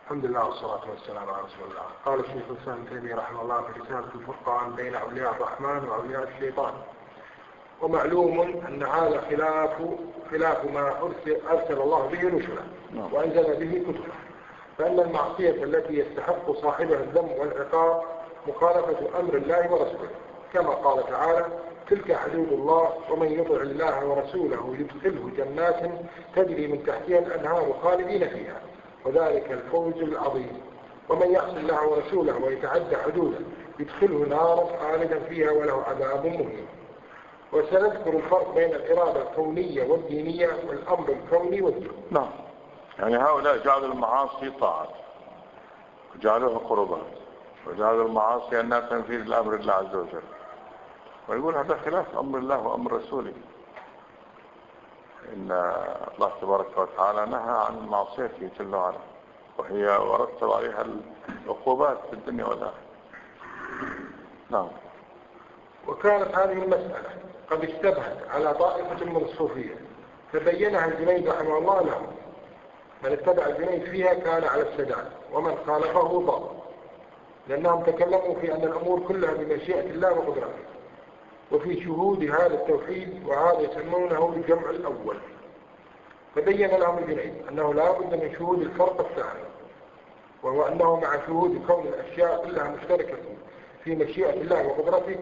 الحمد لله والصلاة والسلام على رسول الله. قال الشيخ الإسلام ابن تيمية رحمه الله في رسالة الفرقان بين أولياء الرحمن وأولياء الشيطان: ومعلوم أن هذا خلاف ما أرسل الله به رسله وأنزل به كتبه، فإن المعصية التي يستحق صاحبها الذم والعقاب مخالفة أمر الله ورسوله، كما قال تعالى: تلك حدود الله ومن يطع الله ورسوله يدخله جنات تجري من تحتها الأنهار خالدين فيها وذلك الفوز العظيم. ومن يعص الله ورسوله ويتعدى حدوده يدخله نارا خالدا فيها وله عذاب مهين. وسنذكر الفرق بين الإرادة الكونية والدينية والأمر الكوني والديني. نعم، يعني هؤلاء جعلوا المعاصي طاعات وجعلوها قربات، وجعلوا المعاصي أنها تنفيذ الأمر الله عز وجل، ويقول هذا خلاف أمر الله وأمر رسوله. إن الله تبارك وتعالى نهى عن المعصية جل وعلا، وهي ورتب عليها العقوبات في الدنيا والآخرة. نعم. وكانت هذه المسألة قد اشتبهت على طائفة من الصوفية فبينها الجنيد رحمه الله لهم. من اتبع الجنيد فيها كان على السداد، ومن خالفه ضل، لأنهم تكلموا في أن الأمور كلها بمشيئة الله وقدرته، وفي شهود هذا التوحيد، وهذا يسمونه الجمع الأول. فبين لهم الجنيد أنه لا بد من شهود الفرق الثاني، وهو أنه مع شهود كون الأشياء كلها مشتركة في مشيئة الله وقدرته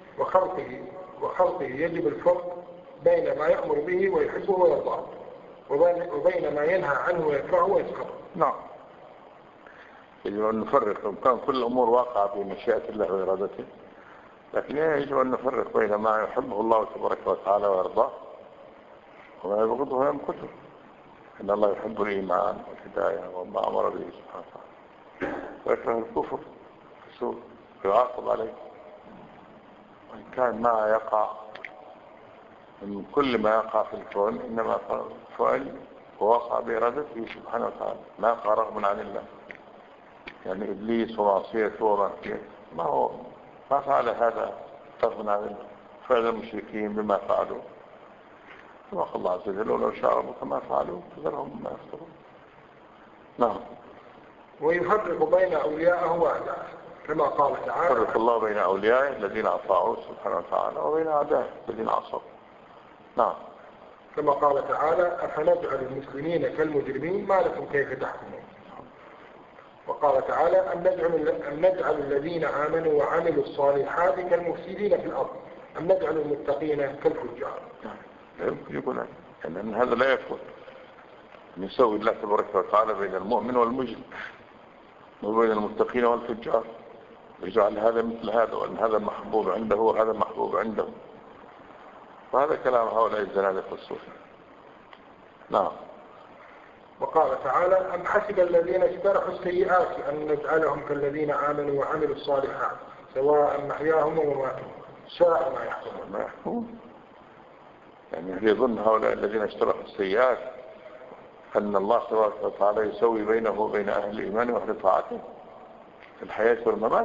وخلقه يجب الفرق بين ما يأمر به ويحبه ويرضاه وبين ما ينهى عنه ويكرهه ويسخطه. نعم، يجب أن نفرق. كان كل الأمور واقعة في مشيئة الله وإرادته، لكن يجب أن نفرق بين ما يحبه الله تبارك وتعالى ويرضاه وما يبغضه ويمقته. إن الله يحب الإيمان والهداية وما أمر به سبحانه وتعالى، ويكره الكفر والسوء ويعاقب عليه. وإن كان ما يقع من كل ما يقع في الكون إنما فعل ووقع بإرادته سبحانه وتعالى، ما يقع رغم عن الله. يعني إبليس ومعصيته ومعصيته ما فعل هذا رغم عن الله. فعل المشركين بما فعلوا، كما قال الله عز وجل: ولو شاء ربك ما فعلوا فذرهم ما يفترون. نعم. ويفرق بين أوليائه وأعدائه، كما قال تعالى: فرق الله بين أوليائه الذين أطاعوه سبحانه وتعالى وبين أعدائه الذين عصوا. نعم. كما قال تعالى: أفنجعل المسلمين كالمجرمين ما لكم كيف تحكمون. وقال تعالى: أم نجعل الذين آمنوا وعملوا الصالحات كالمفسدين في الأرض أم نجعل المتقين كالفجار. لا يمكن يكون أن هذا لا يكون. يسوي الله تبارك وتعالى بين المؤمن والمجرم وبين المتقين والفجار، يجعل هذا مثل هذا، وأن هذا محبوب عنده وهذا محبوب عنده. وهذا كلام هؤلاء الزنادقة الصوفية. نعم. وقال تعالى: أم حسب الذين اجترحوا السيئات أن نجعلهم كالذين آمنوا وعملوا الصالحات سواء محياهم ومماتهم ساء ما يحكمون. يعني يظن هؤلاء الذين اجترحوا السيئات أن الله تبارك وتعالى يسوي بينه وبين أهل الإيمان وأهل طاعته في الحياة والممات.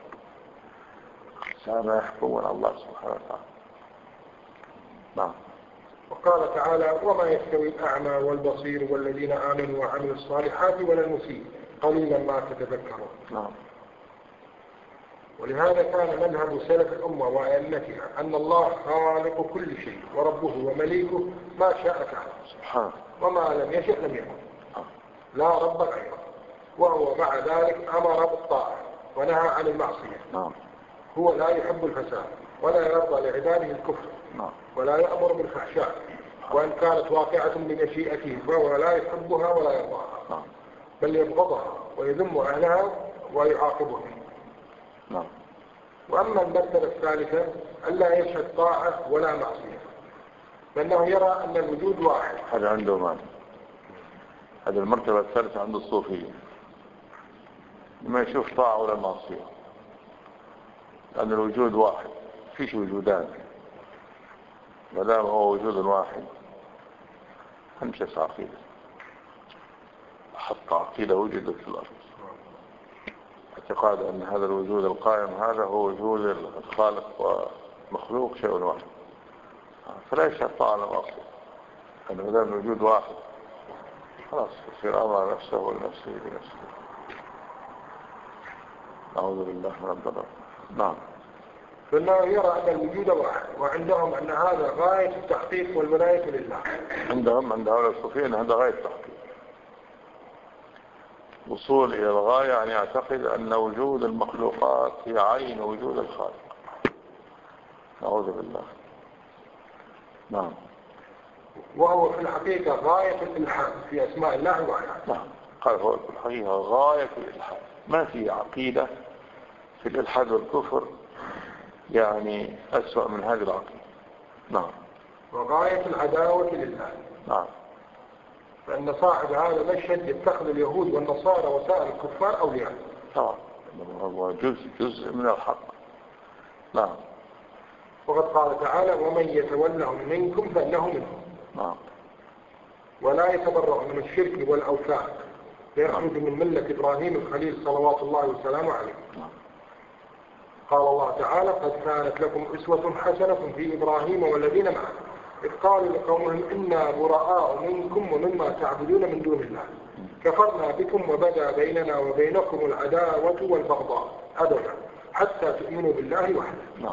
ساء ما يحكمون الله سبحانه وتعالى. نعم. وقال تعالى: وما يستوي الأعمى والبصير والذين آمنوا وعملوا الصالحات ولا المسيء قليلا ما تتذكرون. نعم. ولهذا كان مذهب سلف الأمة وأئمتها أن الله خالق كل شيء وربه ومليكه ما شاء كان سبحانه، وما لم يشأ لم يكن، لا رب غيره. وهو مع ذلك أمر بالطاعة ونهى عن المعصية. نعم. هو لا يحب الفساد ولا يرضى لعباده الكفر. نعم. ولا يأمر بالفحشاء، وإن كانت واقعة بمشيئته فهو لا يحبها ولا يرضاها. نعم. بل يبغضها ويذم أهلها ويعاقبهم. نعم. وأما المرتبة الثالثة ألا يشهد طاعة ولا معصية، لأنه يرى أن الوجود واحد. هذا عنده معنى. هذه المرتبة الثالثة عند الصوفية، ما يشوف طاعة ولا معصية، لأن الوجود واحد، فيش وجودان. ما دام هو وجود واحد أنشأ عقيدة، حتى عقيدة وجدت في الأرض، اعتقاد أن هذا الوجود القائم هذا هو وجود الخالق ومخلوق شيء واحد، فلا يشهد طاعة ولا معصية، لأن ما دام الوجود واحد خلاص يصير أمر نفسه ولنفسه بنفسه. أعوذ بالله من الضلال. نعم. فإنه يرى أن الوجود واحد، وعندهم أن هذا غاية التحقيق والولاية لله. عندهم عند هؤلاء الصوفيين هذا غاية التحقيق، وصول إلى الغاية، يعني يعتقد أن وجود المخلوقات هي عين وجود الخالق. أعوذ بالله. نعم. وهو في الحقيقة غاية الإلحاد في أسماء الله وآياته. نعم. قال هو في الحقيقة غاية الإلحاد، ما في عقيدة في الإلحاد والكفر يعني أسوأ من هذه العقيدة. نعم. وغاية العداوة لله. نعم. فإن صاحب هذا المشهد يتخذ اليهود والنصارى وسائر الكفار أولياء. طبعا هو جزء من الحق. نعم. وقد قال تعالى: ومن يتولهم منكم فإنه منهم. نعم. ولا يتبرأ من الشرك والأوثان فيخرج من ملة إبراهيم الخليل صلوات الله وسلامه عليه. نعم. قال الله تعالى: قد كانت لكم أسوة حسنة في إبراهيم والذين معه إذ قالوا لقومهم إنا براء منكم ومما تعبدون من دون الله كفرنا بكم وبدا بيننا وبينكم العداوة والبغضاء أبدا حتى تؤمنوا بالله وحده. نعم.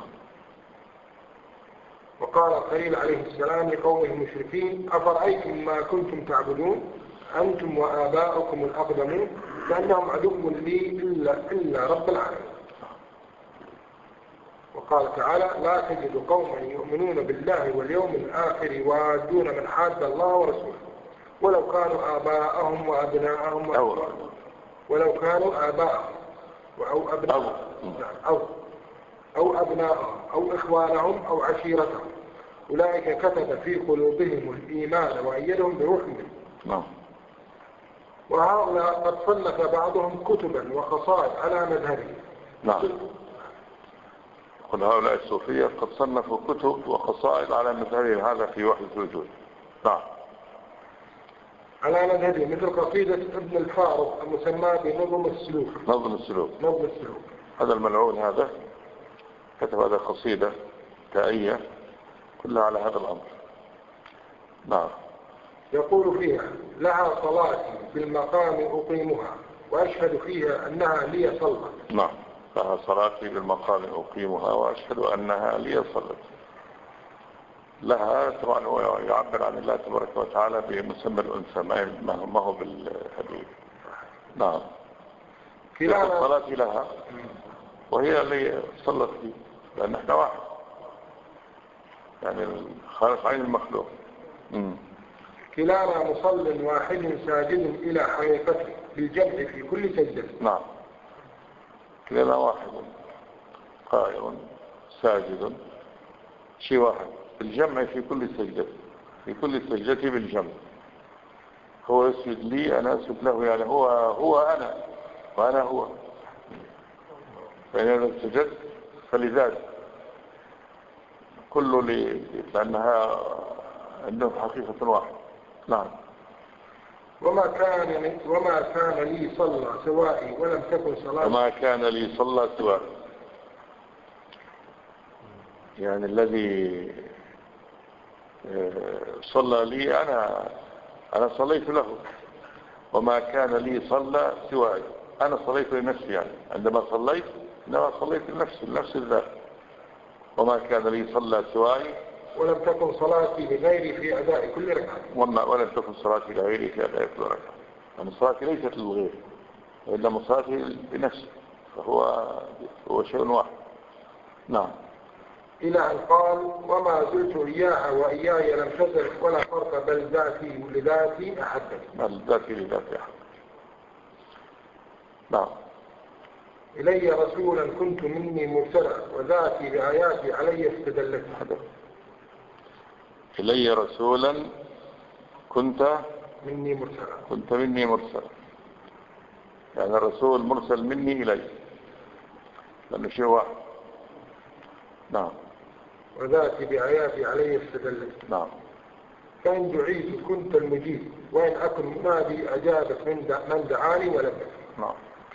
وقال الخليل عليه السلام لقومه المشركين: أفرأيتم ما كنتم تعبدون أنتم وآباؤكم الأقدمون فإنهم عدو لي إلا رب العالمين. وقال تعالى: لا تجد قوما يؤمنون بالله واليوم الآخر يوادون من حاد الله ورسوله ولو كانوا آباءهم وأبناءهم ولو كانوا آباءهم أو أبناءهم أو أبناءهم أو إخوانهم أو عشيرتهم أولئك كتب في قلوبهم الإيمان وأيدهم بروح منه. وهؤلاء قد صنف بعضهم كتبا وقصائد على مذهبه. نعم. هؤلاء الصوفية قد صنفوا كتب وقصائد على مذهبه هذا في وحدة الوجود. نعم. على مذهبه مثل قصيدة ابن الفارض المسمى بنظم السلوك. نظم السلوك. هذا الملعون هذا كتب هذا قصيدة تائية كلها على هذا الأمر. نعم. يقول فيها: لها صلاتي في المقام أقيمها وأشهد فيها أنها لي صلت. نعم. لها صلاتي بالمقام أقيمها وأشهد أنها لي صلت. لها طبعا هو يعبر عن الله تبارك وتعالى بمسمى الأنثى ما هو بالحديث. نعم. صلاتي لها وهي اللي صلت لي لأن احنا واحد، يعني الخالق عين المخلوق. كلانا مصل واحد ساجد إلى حقيقته بالجمع في كل سجدة. نعم. كلانا واحد قائم ساجد شيء واحد بالجمع في كل سجدة، في كل سجدة بالجمع. هو يسجد لي أنا أسجد له، يعني هو أنا وأنا هو، فإن أنا سجدت فلذلك كله لأنها عندهم حقيقة واحدة. نعم. وما كان لي صلى سوائي ولم تكن صلاة. وما كان لي صلى سوائي، يعني الذي صلى لي أنا صليت له، وما كان لي صلى سوائي، أنا صليت لنفسي، يعني عندما صليت إنما صليت لنفس الذات. وما كان لي صلى سوائي ولم تكن صلاتي لغيري في أداء كل ركعة. ولم تكن صلاتي لغيري في أداء كل ركعة، يعني صلاتي ليست للغير وإنما صلاتي لنفسي، فهو شيء واحد. نعم. إلى أن قال: وما زلت إياها وإياي لم تزل ولا فرق بل ذاتي لذاتي أحدث. بل ذاتي لذاتي أحدث. نعم. إلي رسولا كنت مني مرسلا وذاتي بآياتي علي استدلت. إلي رسولا كنت مني مرسلا، يعني الرسول مرسل مني إلي لأنه شيء واحد. نعم. وذاتي بآياتي علي استدلت. نعم. فإن دعيت كنت المجيب وإن أكن منادي أجابت من دعاني ولبت. نعم.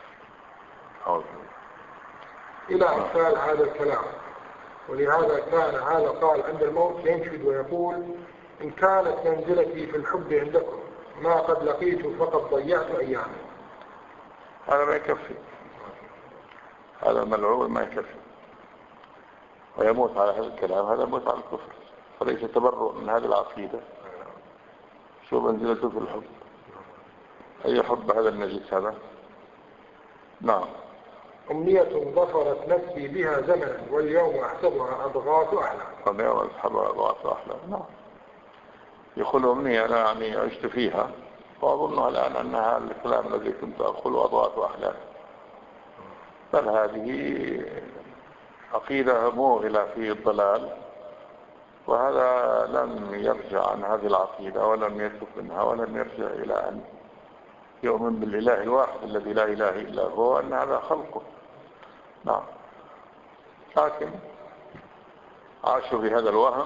إلى أمثال هذا الكلام. ولهذا كان هذا قال عند الموت ينشد ويقول: إن كانت منزلتي في الحب عندكم ما قد لقيت فقد ضيعت أيامي. هذا ما يكفي، هذا الملعون ما يكفي ويموت على هذا الكلام، هذا يموت على الكفر، فليس تبرؤ من هذه العقيدة. شو منزلته في الحب؟ أي حب هذا النجس هذا؟ نعم. أمنية ظفرت نفسي بها زمنا واليوم أحسبها أضغاث أحلام. اليوم أحسبها أضغاث أحلام. نعم. يقول أمنية أنا يعني عشت فيها وأظنها الآن أنها الكلام الذي كنت أقول أضغاث أحلام، بل هذه عقيدة موغلة في الضلال، وهذا لم يرجع عن هذه العقيدة ولم يتوب منها ولم يرجع إلى أن يؤمن بالإله الواحد الذي لا إله إلا هو أن هذا خلقه. نعم. لكن عاشوا بهذا الوهم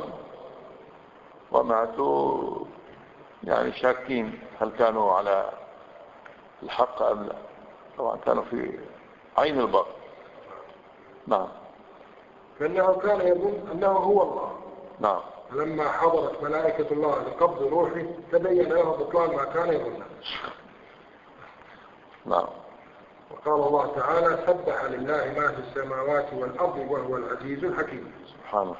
وماتوا يعني شاكين هل كانوا على الحق أم لا. طبعا كانوا في عين الباطل. نعم. فإنه كان يظن أنه هو الله. نعم. لما حضرت ملائكة الله لقبض روحه تبين له بطلان ما كان يظنه. نعم. وقال الله تعالى سبح لله ما في السماوات والأرض وهو العزيز الحكيم. سبحانه.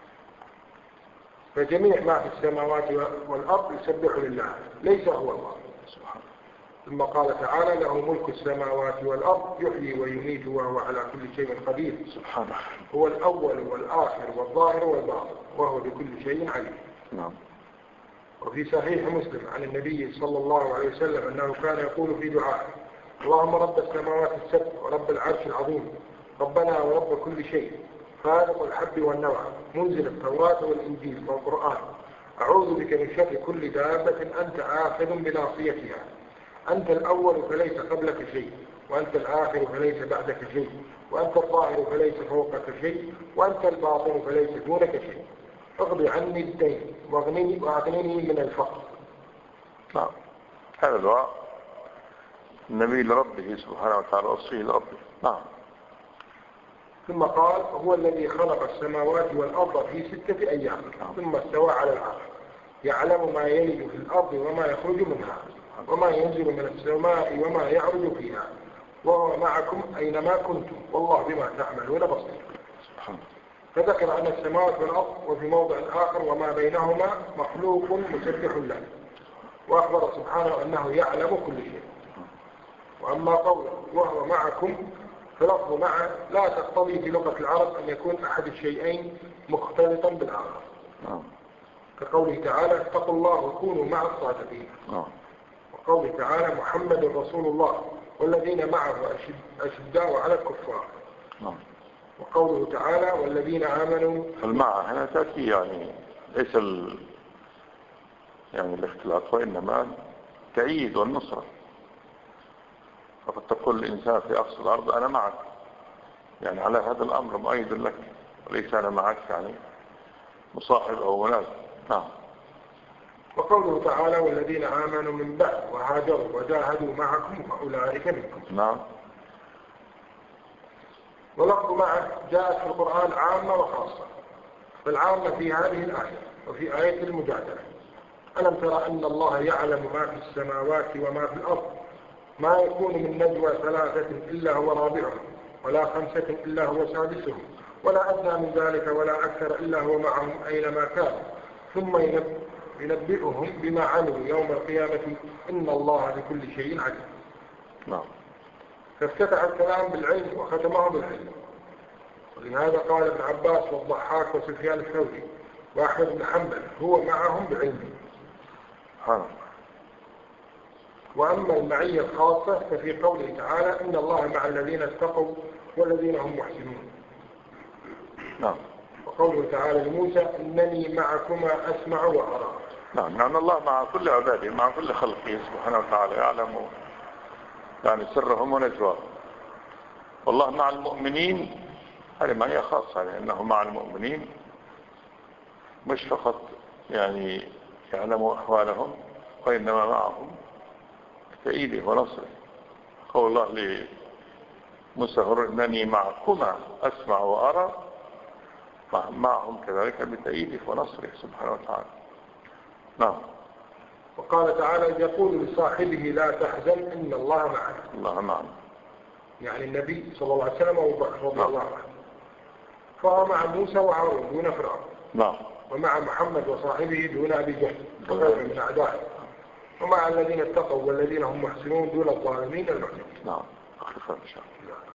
فجميع ما في السماوات والأرض يسبح لله، ليس هو الله. سبحانه. ثم قال تعالى له ملك السماوات والأرض يحيي ويميت وهو على كل شيء قدير. سبحانه. هو الأول والآخر والظاهر والباطن وهو بكل شيء عليم. نعم. وفي صحيح مسلم عن النبي صلى الله عليه وسلم أنه كان يقول في دعائه اللهم رب السماوات السبع ورب العرش العظيم ربنا ورب كل شيء خالق الحب والنوى منزل التوراة والإنجيل والقرآن أعوذ بك من شر كل دابة أنت آخذ بناصيتها أنت الأول فليس قبلك شيء وأنت الآخر فليس بعدك شيء وأنت الظاهر فليس فوقك شيء وأنت الباطن فليس دونك شيء اغضي عني الدين واغنني من الفقر. نعم. هذا دعاء النبي لربه سبحانه وتعالى وصيه لربه. نعم. ثم قال هو الذي خلق السماوات والأرض في 6 أيام ثم استوى على العرش يعلم ما يلج في الأرض وما يخرج منها وما ينزل من السماء وما يعرج فيها وهو معكم أينما كنتم والله بما تعملون بصير. فذكر أن السماوات والأرض وفي موضع آخر وما بينهما مخلوق مسبح له وأخبر سبحانه أنه يعلم كل شيء. وأما قوله وهو معكم فلفظ مع لا تقتضي في لغة العرب أن يكون أحد الشيئين مختلطا بالآخر كقوله تعالى اتقوا الله وكونوا مع الصادقين وقوله تعالى محمد رسول الله والذين معه أشداء على الكفار وقوله تعالى والذين آمنوا. المع هنا تأتي يعني ليس يعني الاختلاط وإنما تأييد والنصرة. فقد تقول الإنسان في أقصى الأرض أنا معك يعني على هذا الأمر مؤيد لك وليس أنا معك يعني مصاحب أو مناسب. نعم. وقوله تعالى والذين آمنوا من بعد وهاجروا وجاهدوا معكم وأولئك منكم. نعم. ولفظ معه جاءت في القرآن عامة وخاصة فالعامة في هذه الآية وفي آية المجادلة ألم ترى أن الله يعلم ما في السماوات وما في الأرض ما يكون من نجوى 3 إلا هو رابعهم ولا 5 إلا هو سادسهم ولا أدنى من ذلك ولا أكثر إلا هو معهم أينما كانوا ثم ينبئهم بما عملوا يوم القيامة إن الله بكل شيء عليم. نعم. فافتتح الكلام بالعلم وختمه بالعلم ولهذا قال ابن عباس والضحاك وسفيان الثوري وأحمد بن حنبل هو معهم بعلمه. وأما المعية الخاصة ففي قوله تعالى إن الله مع الذين اتقوا والذين هم محسنون. نعم. وقوله تعالى لموسى إنني معكما أسمع وأرى. نعم. لأن الله مع كل عباده مع كل خلقه سبحانه وتعالى يعلم يعني سرهم ونجواهم. والله مع المؤمنين هذه معية خاصة لأنه مع المؤمنين مش فقط يعني يعلموا أحوالهم وإنما معهم تأييده ونصره. قول الله لموسى إنني معكما أسمع وأرى معهم كذلك بتأييده ونصره سبحانه وتعالى. نعم. وقال تعالى يقول لصاحبه لا تحزن إن الله معنا. الله معنا يعني النبي صلى الله عليه وسلم وأبو بكر رضي الله عنه، فهو مع موسى وهارون دون فرعون، نعم، ومع محمد وصاحبه دون أبي جهل وغيره من أعدائه، ومع الذين اتقوا والذين هم محسنون دون الظالمين المعتدين. نعم. أخلص إن شاء الله.